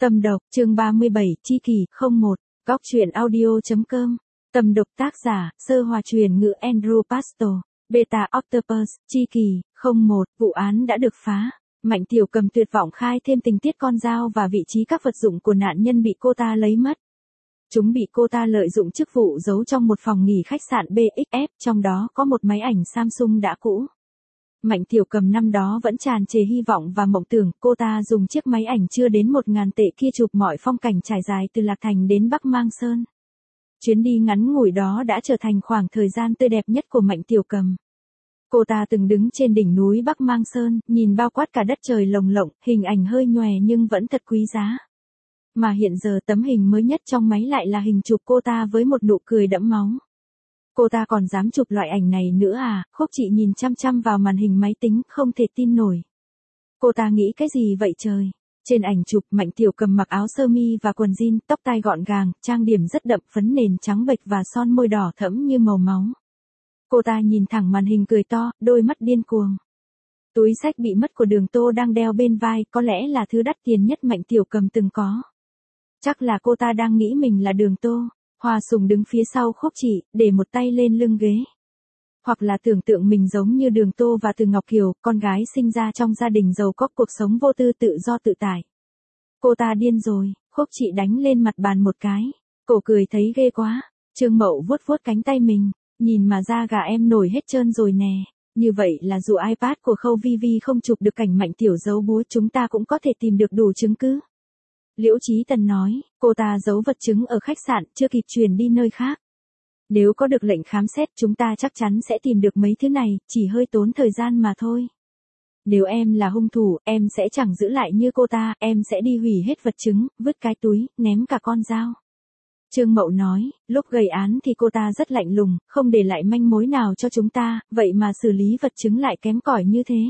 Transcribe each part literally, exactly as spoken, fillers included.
Tâm độc, chương ba mươi bảy, Chi Kỳ, không một, góc truyện audio.com. Tâm độc tác giả, Sơ Hòa truyền ngữ Andrew Pastor, Beta Octopus, Chi Kỳ, không một, vụ án đã được phá. Mạnh Tiểu Cầm tuyệt vọng khai thêm tình tiết con dao và vị trí các vật dụng của nạn nhân bị cô ta lấy mất. Chúng bị cô ta lợi dụng chức vụ giấu trong một phòng nghỉ khách sạn bê ích ép, trong đó có một máy ảnh Samsung đã cũ. Mạnh Tiểu Cầm năm đó vẫn tràn trề hy vọng và mộng tưởng cô ta dùng chiếc máy ảnh chưa đến một ngàn tệ kia chụp mọi phong cảnh trải dài từ Lạc Thành đến Bắc Mang Sơn. Chuyến đi ngắn ngủi đó đã trở thành khoảng thời gian tươi đẹp nhất của Mạnh Tiểu Cầm. Cô ta từng đứng trên đỉnh núi Bắc Mang Sơn, nhìn bao quát cả đất trời lồng lộng, hình ảnh hơi nhòe nhưng vẫn thật quý giá. Mà hiện giờ tấm hình mới nhất trong máy lại là hình chụp cô ta với một nụ cười đẫm máu. Cô ta còn dám chụp loại ảnh này nữa à? Khúc Chị nhìn chăm chăm vào màn hình máy tính, không thể tin nổi. Cô ta nghĩ cái gì vậy trời? Trên ảnh chụp, Mạnh Tiểu Cầm mặc áo sơ mi và quần jean, tóc tai gọn gàng, trang điểm rất đậm, phấn nền trắng bệch và son môi đỏ thẫm như màu máu. Cô ta nhìn thẳng màn hình cười to, đôi mắt điên cuồng. Túi xách bị mất của Đường Tô đang đeo bên vai, có lẽ là thứ đắt tiền nhất Mạnh Tiểu Cầm từng có. Chắc là cô ta đang nghĩ mình là Đường Tô. Hoa Sùng đứng phía sau Khúc Chị, để một tay lên lưng ghế. Hoặc là tưởng tượng mình giống như Đường Tô và Từ Ngọc Kiều, con gái sinh ra trong gia đình giàu có, cuộc sống vô tư tự do tự tại. Cô ta điên rồi, Khúc Chị đánh lên mặt bàn một cái. Cổ cười thấy ghê quá. Trương Mậu vuốt vuốt cánh tay mình, nhìn mà da gà em nổi hết trơn rồi nè. Như vậy là dù iPad của Khâu Vi Vi không chụp được cảnh Mạnh Tiểu giấu búa, chúng ta cũng có thể tìm được đủ chứng cứ. Liễu Chí Tần nói, cô ta giấu vật chứng ở khách sạn, chưa kịp chuyển đi nơi khác. Nếu có được lệnh khám xét, chúng ta chắc chắn sẽ tìm được mấy thứ này, chỉ hơi tốn thời gian mà thôi. Nếu em là hung thủ, em sẽ chẳng giữ lại như cô ta, em sẽ đi hủy hết vật chứng, vứt cái túi, ném cả con dao. Trương Mậu nói, lúc gây án thì cô ta rất lạnh lùng, không để lại manh mối nào cho chúng ta, vậy mà xử lý vật chứng lại kém cỏi như thế.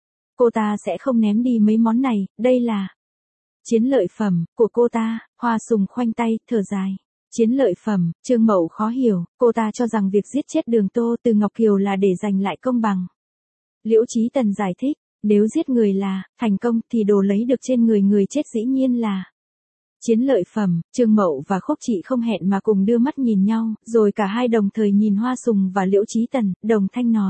Cô ta sẽ không ném đi mấy món này, đây là chiến lợi phẩm của cô ta. Hoa Sùng khoanh tay, thở dài. Chiến lợi phẩm, Trương Mậu khó hiểu, cô ta cho rằng việc giết chết Đường Tô, Từ Ngọc Kiều là để giành lại công bằng. Liễu Chí Tần giải thích, nếu giết người là thành công thì đồ lấy được trên người người chết dĩ nhiên là chiến lợi phẩm. Trương Mậu và Khúc Chị không hẹn mà cùng đưa mắt nhìn nhau, rồi cả hai đồng thời nhìn Hoa Sùng và Liễu Chí Tần, đồng thanh nói.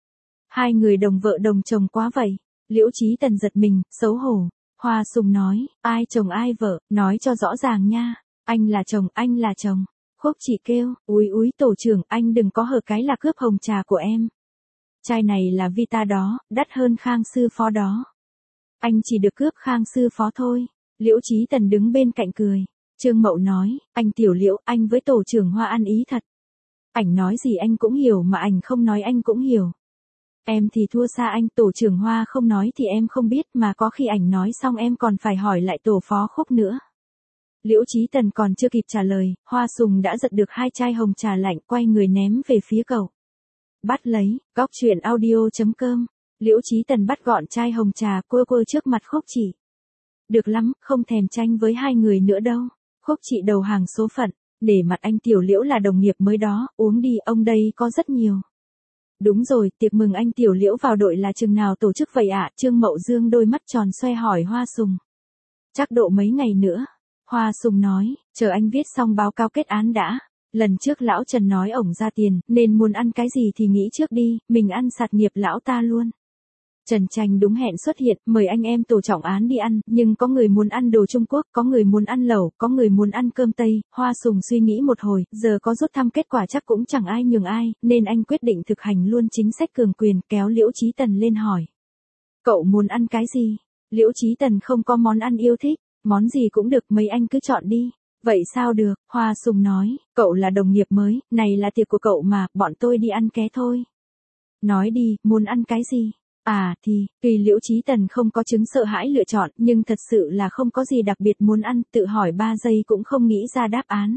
Hai người đồng vợ đồng chồng quá vậy. Liễu Chí Tần giật mình, xấu hổ. Hoa Sùng nói, ai chồng ai vợ, nói cho rõ ràng nha. Anh là chồng, anh là chồng. Khúc Chị kêu, úi úi tổ trưởng, anh đừng có hở cái là cướp hồng trà của em. Chai này là Vita đó, đắt hơn Khang Sư Phó đó. Anh chỉ được cướp Khang Sư Phó thôi. Liễu Chí Tần đứng bên cạnh cười. Trương Mậu nói, anh Tiểu Liễu, anh với tổ trưởng Hoa ăn ý thật. Ảnh nói gì anh cũng hiểu mà ảnh không nói anh cũng hiểu. Em thì thua xa anh, tổ trưởng Hoa không nói thì em không biết, mà có khi ảnh nói xong em còn phải hỏi lại tổ phó Khúc nữa. Liễu Chí Tần còn chưa kịp trả lời, Hoa Sùng đã giật được hai chai hồng trà lạnh, quay người ném về phía cậu. Bắt lấy, góc truyện audio.com. Liễu Chí Tần bắt gọn chai hồng trà, quơ quơ trước mặt Khúc Chị. Được lắm, không thèm tranh với hai người nữa đâu. Khúc Chị đầu hàng số phận, để mặt anh Tiểu Liễu là đồng nghiệp mới đó, uống đi, ông đây có rất nhiều. Đúng rồi, tiệc mừng anh Tiểu Liễu vào đội là chừng nào tổ chức vậy ạ? Trương Mậu Dương đôi mắt tròn xoe hỏi Hoa Sùng. Chắc độ mấy ngày nữa. Hoa Sùng nói, chờ anh viết xong báo cáo kết án đã. Lần trước lão Trần nói ổng ra tiền, nên muốn ăn cái gì thì nghĩ trước đi, mình ăn sạt nghiệp lão ta luôn. Trần Tranh đúng hẹn xuất hiện, mời anh em tổ trọng án đi ăn, nhưng có người muốn ăn đồ Trung Quốc, có người muốn ăn lẩu, có người muốn ăn cơm Tây. Hoa Sùng suy nghĩ một hồi, giờ có rút thăm kết quả chắc cũng chẳng ai nhường ai, nên anh quyết định thực hành luôn chính sách cường quyền, kéo Liễu Chí Tần lên hỏi. Cậu muốn ăn cái gì? Liễu Chí Tần không có món ăn yêu thích, món gì cũng được, mấy anh cứ chọn đi. Vậy sao được? Hoa Sùng nói, cậu là đồng nghiệp mới, này là tiệc của cậu mà, bọn tôi đi ăn ké thôi. Nói đi, muốn ăn cái gì? À thì, tuy Liễu Chí Tần không có chứng sợ hãi lựa chọn, nhưng thật sự là không có gì đặc biệt muốn ăn, tự hỏi ba giây cũng không nghĩ ra đáp án.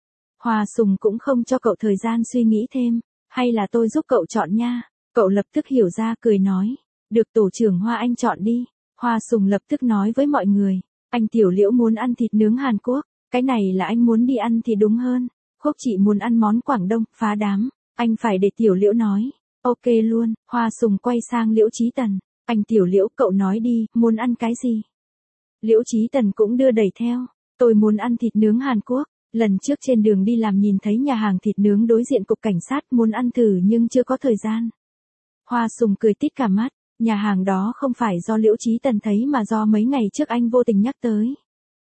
Hoa Sùng cũng không cho cậu thời gian suy nghĩ thêm, hay là tôi giúp cậu chọn nha. Cậu lập tức hiểu ra, cười nói, được tổ trưởng Hoa anh chọn đi. Hoa Sùng lập tức nói với mọi người, anh Tiểu Liễu muốn ăn thịt nướng Hàn Quốc, cái này là anh muốn đi ăn thì đúng hơn. Khúc Chị muốn ăn món Quảng Đông, phá đám, anh phải để Tiểu Liễu nói. Ok luôn. Hoa Sùng quay sang Liễu Chí Tần. Anh Tiểu Liễu, cậu nói đi, muốn ăn cái gì? Liễu Chí Tần cũng đưa đẩy theo. Tôi muốn ăn thịt nướng Hàn Quốc. Lần trước trên đường đi làm nhìn thấy nhà hàng thịt nướng đối diện cục cảnh sát, muốn ăn thử nhưng chưa có thời gian. Hoa Sùng cười tít cả mắt. Nhà hàng đó không phải do Liễu Chí Tần thấy mà do mấy ngày trước anh vô tình nhắc tới.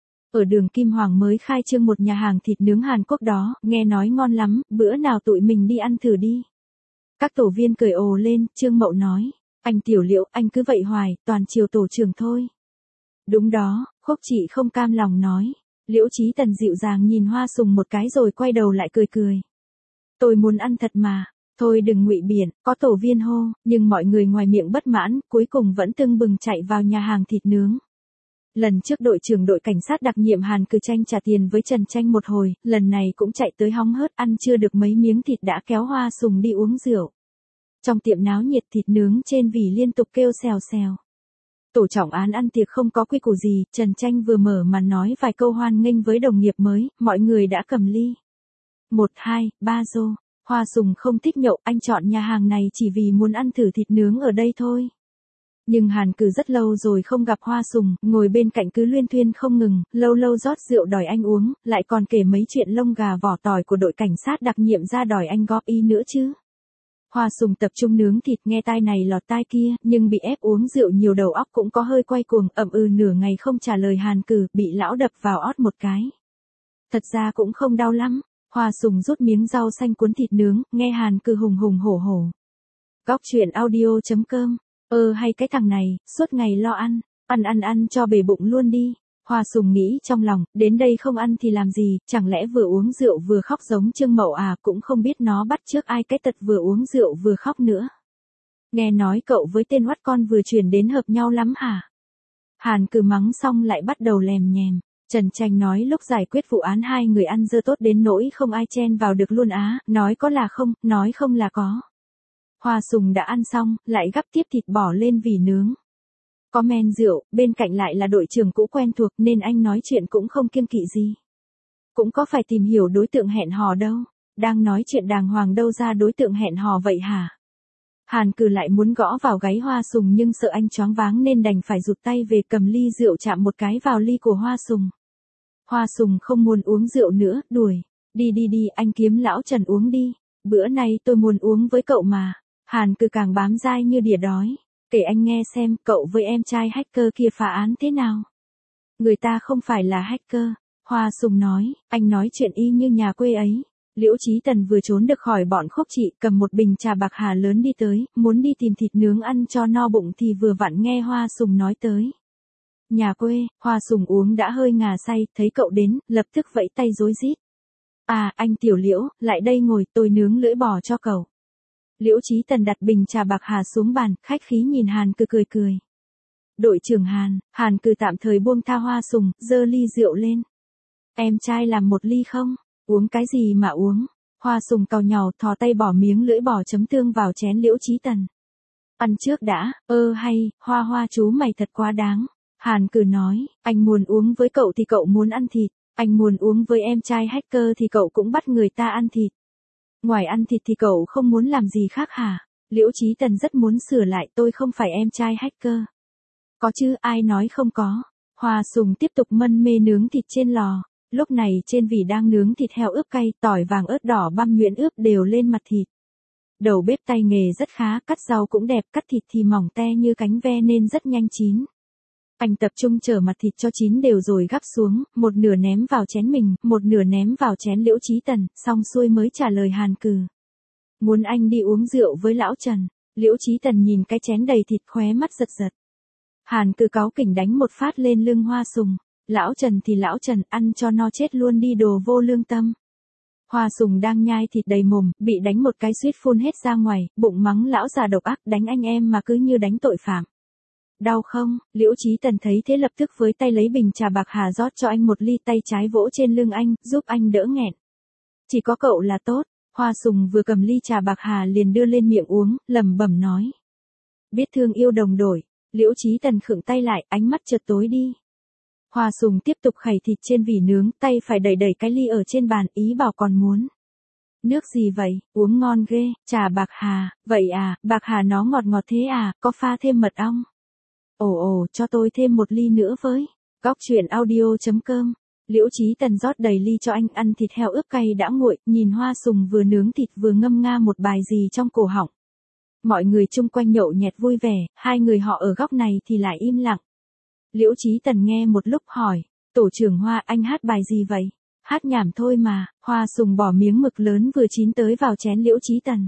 Ở đường Kim Hoàng mới khai trương một nhà hàng thịt nướng Hàn Quốc đó, nghe nói ngon lắm, bữa nào tụi mình đi ăn thử đi. Các tổ viên cười ồ lên, Trương Mậu nói, anh Tiểu Liễu, anh cứ vậy hoài, toàn chiều tổ trưởng thôi. Đúng đó, Khúc Chị không cam lòng nói. Liễu Chí Tần dịu dàng nhìn Hoa Sùng một cái rồi quay đầu lại cười cười. Tôi muốn ăn thật mà, thôi đừng ngụy biện, có tổ viên hô, nhưng mọi người ngoài miệng bất mãn, cuối cùng vẫn tưng bừng chạy vào nhà hàng thịt nướng. Lần trước đội trưởng đội cảnh sát đặc nhiệm Hàn Cừ tranh trả tiền với Trần Tranh một hồi, lần này cũng chạy tới hóng hớt, ăn chưa được mấy miếng thịt đã kéo Hoa Sùng đi uống rượu. Trong tiệm náo nhiệt, thịt nướng trên vỉ liên tục kêu xèo xèo. Tổ trọng án ăn tiệc không có quy củ gì, Trần Tranh vừa mở màn nói vài câu hoan nghênh với đồng nghiệp mới, mọi người đã cầm ly. Một, hai, ba rô. Hoa Sùng không thích nhậu, anh chọn nhà hàng này chỉ vì muốn ăn thử thịt nướng ở đây thôi. Nhưng Hàn Cừ rất lâu rồi không gặp Hoa Sùng, ngồi bên cạnh cứ luyên thuyên không ngừng, lâu lâu rót rượu đòi anh uống, lại còn kể mấy chuyện lông gà vỏ tỏi của đội cảnh sát đặc nhiệm ra đòi anh góp ý nữa chứ. Hoa Sùng tập trung nướng thịt, nghe tai này lọt tai kia, nhưng bị ép uống rượu nhiều đầu óc cũng có hơi quay cuồng, ậm ừ nửa ngày không trả lời Hàn Cừ, bị lão đập vào ót một cái. Thật ra cũng không đau lắm. Hoa Sùng rút miếng rau xanh cuốn thịt nướng, nghe Hàn Cừ hùng hùng hổ hổ. Góc truyện audio chấm com. Ơ hay cái thằng này, suốt ngày lo ăn, ăn ăn ăn cho bể bụng luôn đi. Hoa Sùng nghĩ trong lòng, đến đây không ăn thì làm gì, chẳng lẽ vừa uống rượu vừa khóc giống Trương Mậu à, cũng không biết nó bắt chước ai cái tật vừa uống rượu vừa khóc nữa. Nghe nói cậu với tên oắt con vừa chuyển đến hợp nhau lắm hả? Hàn Cừ mắng xong lại bắt đầu lèm nhèm. Trần Tranh nói lúc giải quyết vụ án hai người ăn dơ tốt đến nỗi không ai chen vào được luôn á, nói có là không, nói không là có. Hoa Sùng đã ăn xong, lại gắp tiếp thịt bỏ lên vỉ nướng. Có men rượu, bên cạnh lại là đội trưởng cũ quen thuộc nên anh nói chuyện cũng không kiêng kỵ gì. Cũng có phải tìm hiểu đối tượng hẹn hò đâu, đang nói chuyện đàng hoàng đâu ra đối tượng hẹn hò vậy hả? Hàn Cừ lại muốn gõ vào gáy Hoa Sùng nhưng sợ anh choáng váng nên đành phải rụt tay về cầm ly rượu chạm một cái vào ly của Hoa Sùng. Hoa Sùng không muốn uống rượu nữa, đuổi. Đi đi đi, anh kiếm lão Trần uống đi. Bữa nay tôi muốn uống với cậu mà. Hàn Cừ càng bám dai như đỉa đói. Kể anh nghe xem cậu với em trai hacker kia phá án thế nào. Người ta không phải là hacker. Hoa Sùng nói, anh nói chuyện y như nhà quê ấy. Liễu Chí Tần vừa trốn được khỏi bọn Khúc Chị, cầm một bình trà bạc hà lớn đi tới, muốn đi tìm thịt nướng ăn cho no bụng thì vừa vặn nghe Hoa Sùng nói tới. Nhà quê, Hoa Sùng uống đã hơi ngà say, thấy cậu đến, lập tức vẫy tay rối rít. À, anh Tiểu Liễu, lại đây ngồi, tôi nướng lưỡi bò cho cậu. Liễu Chí Tần đặt bình trà bạc hà xuống bàn, khách khí nhìn Hàn Cừ cười cười. Đội trưởng Hàn, Hàn Cừ tạm thời buông tha Hoa Sùng, giơ ly rượu lên. Em trai làm một ly không? Uống cái gì mà uống? Hoa Sùng cau nhàu thò tay bỏ miếng lưỡi bò chấm tương vào chén Liễu Chí Tần. Ăn trước đã, ơ hay, Hoa Hoa chú mày thật quá đáng. Hàn Cừ nói, anh muốn uống với cậu thì cậu muốn ăn thịt, anh muốn uống với em trai hacker thì cậu cũng bắt người ta ăn thịt. Ngoài ăn thịt thì cậu không muốn làm gì khác hả? Liễu Chí Tần rất muốn sửa lại, tôi không phải em trai hacker. Có chứ, ai nói không có. Hoa Sùng tiếp tục mân mê nướng thịt trên lò. Lúc này trên vỉ đang nướng thịt heo ướp cay, tỏi vàng ớt đỏ băm nhuyễn ướp đều lên mặt thịt. Đầu bếp tay nghề rất khá, cắt rau cũng đẹp, cắt thịt thì mỏng te như cánh ve nên rất nhanh chín. Anh tập trung chờ mặt thịt cho chín đều rồi gắp xuống, một nửa ném vào chén mình, một nửa ném vào chén Liễu Chí Tần, xong xuôi mới trả lời Hàn Cừ. Muốn anh đi uống rượu với lão Trần. Liễu Chí Tần nhìn cái chén đầy thịt khóe mắt giật giật. Hàn Cừ cáu kỉnh đánh một phát lên lưng Hoa Sùng. Lão Trần thì lão Trần, ăn cho no chết luôn đi đồ vô lương tâm. Hoa Sùng đang nhai thịt đầy mồm, bị đánh một cái suýt phun hết ra ngoài, bụng mắng lão già độc ác, đánh anh em mà cứ như đánh tội phạm. Đau không? Liễu Chí Tần thấy thế lập tức với tay lấy bình trà bạc hà rót cho anh một ly, tay trái vỗ trên lưng anh, giúp anh đỡ nghẹn. Chỉ có cậu là tốt. Hoa Sùng vừa cầm ly trà bạc hà liền đưa lên miệng uống, lẩm bẩm nói. Biết thương yêu đồng đội. Liễu Chí Tần khựng tay lại, ánh mắt chợt tối đi. Hoa Sùng tiếp tục khẩy thịt trên vỉ nướng, tay phải đẩy đẩy cái ly ở trên bàn, ý bảo còn muốn. Nước gì vậy, uống ngon ghê, trà bạc hà, vậy à, bạc hà nó ngọt ngọt thế à, có pha thêm mật ong. Ồ ồ, cho tôi thêm một ly nữa với. Góc truyện audio chấm com. Liễu Chí Tần rót đầy ly cho anh ăn thịt heo ướp cay đã nguội, nhìn Hoa Sùng vừa nướng thịt vừa ngâm nga một bài gì trong cổ họng. Mọi người chung quanh nhậu nhẹt vui vẻ, hai người họ ở góc này thì lại im lặng. Liễu Chí Tần nghe một lúc hỏi, tổ trưởng Hoa, anh hát bài gì vậy? Hát nhảm thôi mà. Hoa Sùng bỏ miếng mực lớn vừa chín tới vào chén Liễu Chí Tần.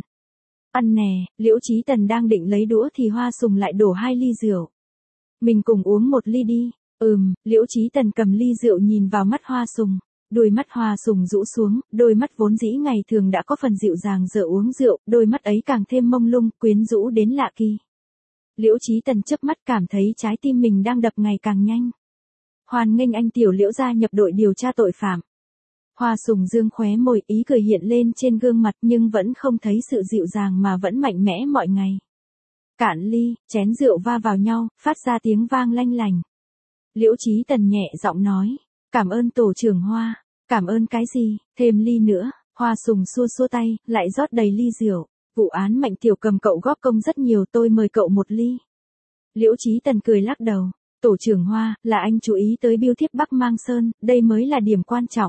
Ăn nè. Liễu Chí Tần đang định lấy đũa thì Hoa Sùng lại đổ hai ly rượu. Mình cùng uống một ly đi. Ừm. Liễu Chí Tần cầm ly rượu nhìn vào mắt Hoa Sùng. Đôi mắt Hoa Sùng rũ xuống, đôi mắt vốn dĩ ngày thường đã có phần dịu dàng giờ uống rượu, đôi mắt ấy càng thêm mông lung, quyến rũ đến lạ kỳ. Liễu Chí Tần chớp mắt cảm thấy trái tim mình đang đập ngày càng nhanh. Hoan nghênh anh tiểu Liễu gia nhập đội điều tra tội phạm. Hoa Sùng dương khóe môi, ý cười hiện lên trên gương mặt nhưng vẫn không thấy sự dịu dàng mà vẫn mạnh mẽ mọi ngày. Cạn ly, chén rượu va vào nhau, phát ra tiếng vang lanh lành. Liễu Chí Tần nhẹ giọng nói, cảm ơn tổ trưởng Hoa. Cảm ơn cái gì, thêm ly nữa. Hoa Sùng xua xua tay, lại rót đầy ly rượu. Vụ án Mạnh Tiểu Cầm cậu góp công rất nhiều, tôi mời cậu một ly. Liễu Chí Tần cười lắc đầu, tổ trưởng Hoa, là anh chú ý tới biêu thiếp Bắc Mang Sơn, đây mới là điểm quan trọng.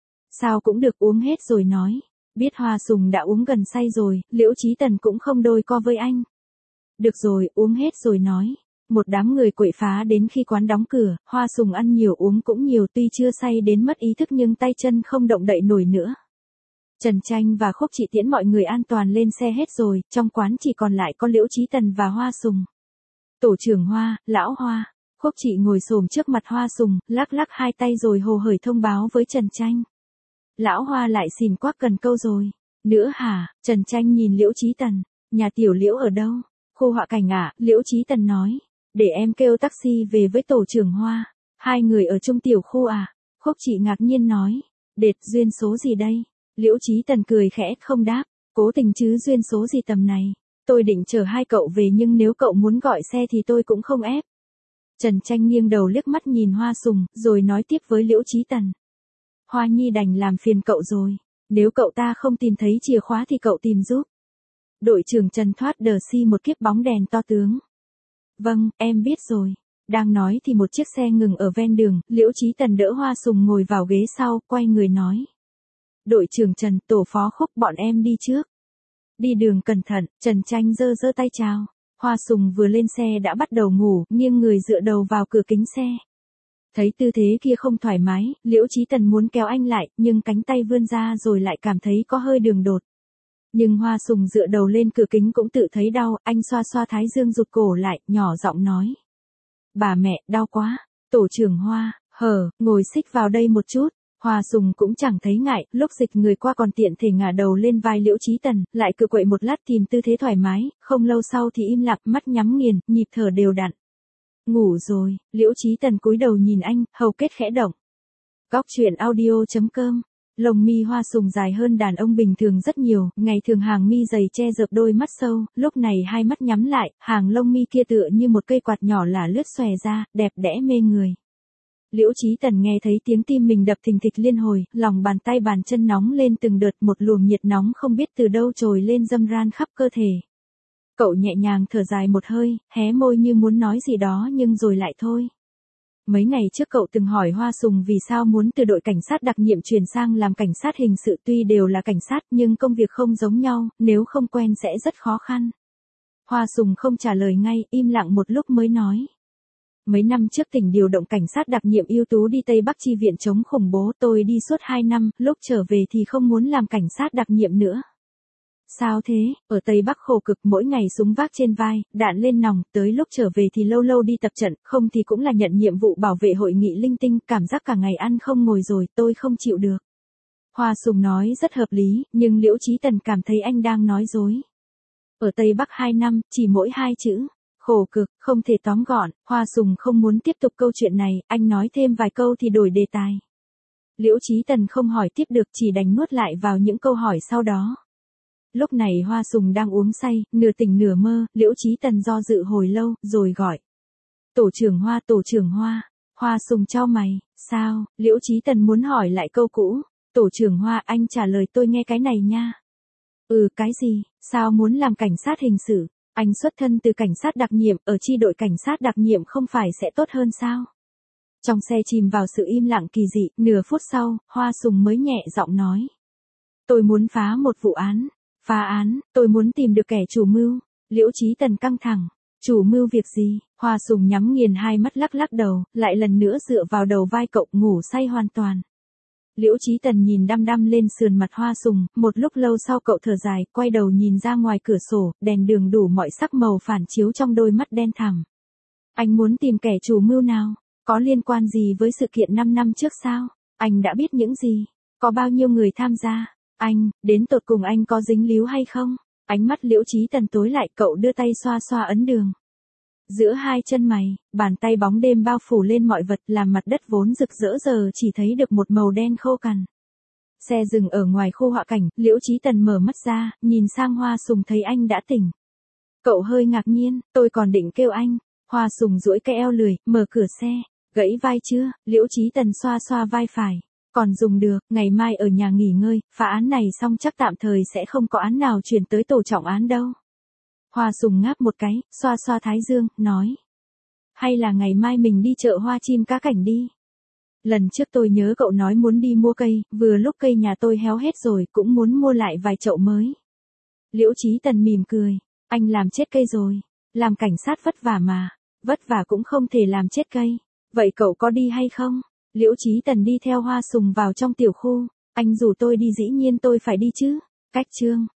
Sao cũng được, uống hết rồi nói. Biết Hoa Sùng đã uống gần say rồi, Liễu Chí Tần cũng không đôi co với anh. Được rồi, uống hết rồi nói. Một đám người quậy phá đến khi quán đóng cửa, Hoa Sùng ăn nhiều uống cũng nhiều, tuy chưa say đến mất ý thức nhưng tay chân không động đậy nổi nữa. Trần Tranh và Khúc Chị tiễn mọi người an toàn lên xe hết rồi, trong quán chỉ còn lại có Liễu Chí Tần và Hoa Sùng. Tổ trưởng Hoa, lão Hoa. Khúc Chị ngồi xổm trước mặt Hoa Sùng, lắc lắc hai tay rồi hồ hởi thông báo với Trần Tranh. Lão Hoa lại xỉn quắc cần câu rồi. Nữa hả? Trần Tranh nhìn Liễu Chí Tần. Nhà tiểu Liễu ở đâu? Khu họa cảnh ạ. Liễu Chí Tần nói. Để em kêu taxi về với tổ trưởng Hoa. Hai người ở chung tiểu khu à? Khúc Chị ngạc nhiên nói. Đệt, duyên số gì đây? Liễu Chí Tần cười khẽ không đáp. Cố tình chứ duyên số gì tầm này. Tôi định chở hai cậu về nhưng nếu cậu muốn gọi xe thì tôi cũng không ép. Trần Tranh nghiêng đầu liếc mắt nhìn Hoa Sùng, rồi nói tiếp với Liễu Chí Tần. Hoa Nhi đành làm phiền cậu rồi. Nếu cậu ta không tìm thấy chìa khóa thì cậu tìm giúp. Đội trưởng Trần thoát đờ si một kiếp bóng đèn to tướng. Vâng, em biết rồi. Đang nói thì một chiếc xe ngừng ở ven đường, Liễu Chí Tần đỡ Hoa Sùng ngồi vào ghế sau, quay người nói. Đội trưởng Trần, tổ phó Khúc, bọn em đi trước. Đi đường cẩn thận. Trần Tranh giơ giơ tay chào. Hoa Sùng vừa lên xe đã bắt đầu ngủ, nghiêng người dựa đầu vào cửa kính xe. Thấy tư thế kia không thoải mái, Liễu Chí Tần muốn kéo anh lại, nhưng cánh tay vươn ra rồi lại cảm thấy có hơi đường đột. Nhưng Hoa Sùng dựa đầu lên cửa kính cũng tự thấy đau, anh xoa xoa thái dương rụt cổ lại, nhỏ giọng nói. Bà mẹ, đau quá. Tổ trưởng Hoa, hờ, ngồi xích vào đây một chút. Hoa Sùng cũng chẳng thấy ngại, lúc dịch người qua còn tiện thể ngả đầu lên vai Liễu Chí Tần, lại cựa quậy một lát tìm tư thế thoải mái, không lâu sau thì im lặng, mắt nhắm nghiền, nhịp thở đều đặn. Ngủ rồi. Liễu Chí Tần cúi đầu nhìn anh, hầu kết khẽ động. Góc truyện audio chấm com. Lông mi Hoa Sùng dài hơn đàn ông bình thường rất nhiều, ngày thường hàng mi dày che dợp đôi mắt sâu, lúc này hai mắt nhắm lại, hàng lông mi kia tựa như một cây quạt nhỏ là lướt xòe ra, đẹp đẽ mê người. Liễu Chí Tần nghe thấy tiếng tim mình đập thình thịch liên hồi, lòng bàn tay bàn chân nóng lên từng đợt, một luồng nhiệt nóng không biết từ đâu trồi lên râm ran khắp cơ thể. Cậu nhẹ nhàng thở dài một hơi, hé môi như muốn nói gì đó nhưng rồi lại thôi. Mấy ngày trước cậu từng hỏi Hoa Sùng vì sao muốn từ đội cảnh sát đặc nhiệm chuyển sang làm cảnh sát hình sự, tuy đều là cảnh sát nhưng công việc không giống nhau, nếu không quen sẽ rất khó khăn. Hoa Sùng không trả lời ngay, im lặng một lúc mới nói. Mấy năm trước tỉnh điều động cảnh sát đặc nhiệm ưu tú đi Tây Bắc chi viện chống khủng bố, tôi đi suốt hai năm, lúc trở về thì không muốn làm cảnh sát đặc nhiệm nữa. Sao thế? Ở Tây Bắc khổ cực, mỗi ngày súng vác trên vai, đạn lên nòng, tới lúc trở về thì lâu lâu đi tập trận, không thì cũng là nhận nhiệm vụ bảo vệ hội nghị linh tinh, cảm giác cả ngày ăn không ngồi rồi, tôi không chịu được. Hoa Sùng nói rất hợp lý, nhưng Liễu Chí Tần cảm thấy anh đang nói dối. Ở Tây Bắc hai năm, chỉ mỗi hai chữ. Khổ cực, không thể tóm gọn. Hoa Sùng không muốn tiếp tục câu chuyện này, anh nói thêm vài câu thì đổi đề tài. Liễu Chí Tần không hỏi tiếp được, chỉ đành nuốt lại vào những câu hỏi sau đó. Lúc này Hoa Sùng đang uống say, nửa tỉnh nửa mơ, Liễu Chí Tần do dự hồi lâu, rồi gọi. Tổ trưởng Hoa, tổ trưởng Hoa. Hoa Sùng chau mày, sao? Liễu Chí Tần muốn hỏi lại câu cũ. Tổ trưởng Hoa, anh trả lời tôi nghe cái này nha. Ừ, cái gì? Sao muốn làm cảnh sát hình sự? Anh xuất thân từ cảnh sát đặc nhiệm, ở chi đội cảnh sát đặc nhiệm không phải sẽ tốt hơn sao? Trong xe chìm vào sự im lặng kỳ dị, nửa phút sau, Hoa Sùng mới nhẹ giọng nói. Tôi muốn phá một vụ án. Phá án, tôi muốn tìm được kẻ chủ mưu. Liễu Chí Tần căng thẳng. Chủ mưu việc gì? Hoa Sùng nhắm nghiền hai mắt lắc lắc đầu, lại lần nữa dựa vào đầu vai cậu ngủ say hoàn toàn. Liễu Chí Tần nhìn đăm đăm lên sườn mặt Hoa Sùng, một lúc lâu sau cậu thở dài, quay đầu nhìn ra ngoài cửa sổ, đèn đường đủ mọi sắc màu phản chiếu trong đôi mắt đen thẳm. Anh muốn tìm kẻ chủ mưu nào? Có liên quan gì với sự kiện năm năm trước sao? Anh đã biết những gì? Có bao nhiêu người tham gia? Anh, đến tột cùng anh có dính líu hay không? Ánh mắt Liễu Chí Tần tối lại, cậu đưa tay xoa xoa ấn đường. Giữa hai chân mày, bàn tay bóng đêm bao phủ lên mọi vật, làm mặt đất vốn rực rỡ giờ chỉ thấy được một màu đen khô cằn. Xe dừng ở ngoài khu họa cảnh, Liễu Chí Tần mở mắt ra, nhìn sang Hoa Sùng thấy anh đã tỉnh. Cậu hơi ngạc nhiên, tôi còn định kêu anh. Hoa Sùng duỗi cái eo lười, mở cửa xe. Gãy vai chưa? Liễu Chí Tần xoa xoa vai phải. Còn dùng được, ngày mai ở nhà nghỉ ngơi, phá án này xong chắc tạm thời sẽ không có án nào chuyển tới tổ trọng án đâu. Hoa Sùng ngáp một cái, xoa xoa thái dương, nói. Hay là ngày mai mình đi chợ hoa chim cá cảnh đi. Lần trước tôi nhớ cậu nói muốn đi mua cây, vừa lúc cây nhà tôi héo hết rồi, cũng muốn mua lại vài chậu mới. Liễu Chí Tần mỉm cười. Anh làm chết cây rồi. Làm cảnh sát vất vả mà. Vất vả cũng không thể làm chết cây. Vậy cậu có đi hay không? Liễu Chí Tần đi theo Hoa Sùng vào trong tiểu khu. Anh rủ tôi đi dĩ nhiên tôi phải đi chứ. Cách chương.